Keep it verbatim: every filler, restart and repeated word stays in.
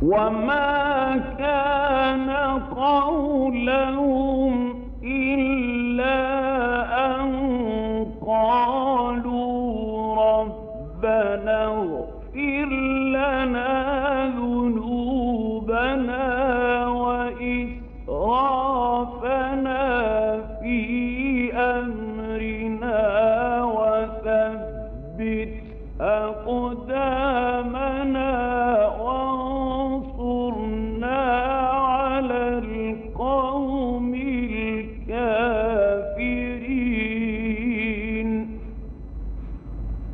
وما كان قولهم إلا أن قالوا ربنا اغفر